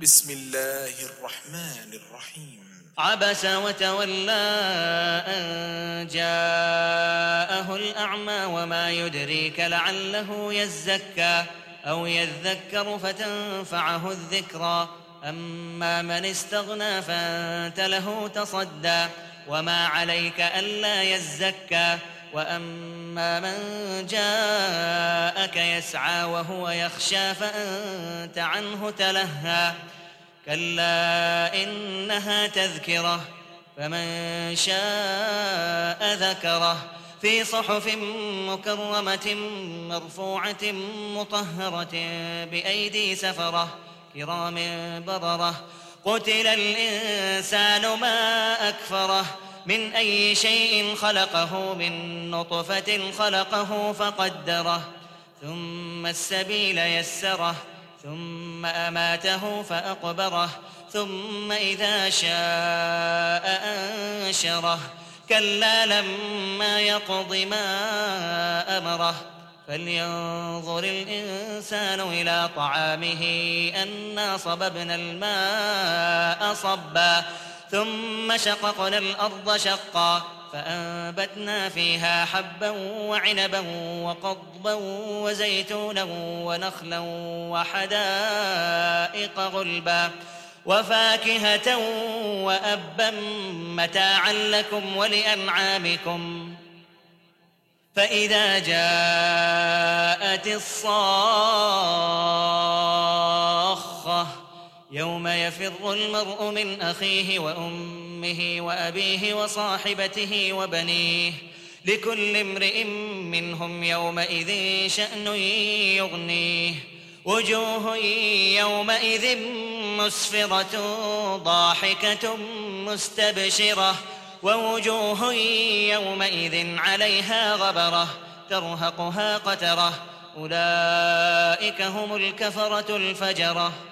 بسم الله الرحمن الرحيم. عبس وتولى أن جاءه الأعمى وما يدريك لعله يزكى أو يذكر فتنفعه الذكرى أما من استغنى فأنت له تصدى وما عليك ألا يزكى وأما من جاءك يسعى وهو يخشى فأنت عنه تلهى كلا إنها تذكرة فمن شاء ذكره في صحف مكرمة مرفوعة مطهرة بأيدي سفرة كرام بررة قتل الإنسان ما أكفره من أي شيء خلقه من نطفة خلقه فقدره ثم السبيل يسره ثم أماته فأقبره ثم إذا شاء أنشره كلا لما يقض ما أمره فلينظر الإنسان إلى طعامه أنا صببنا الماء صبا ثم شققنا الأرض شقا فأنبتنا فيها حبا وعنبا وقضبا وزيتونا ونخلا وحدائق غلبا وفاكهة وأبا متاعا لكم ولأنعامكم فإذا جاءت الصاخة يوم يفر المرء من أخيه وأمه وأبيه وصاحبته وبنيه لكل امرئ منهم يومئذ شأن يغنيه وجوه يومئذ مسفرة ضاحكة مستبشرة ووجوه يومئذ عليها غبرة ترهقها قترة أولئك هم الكفرة الفجرة.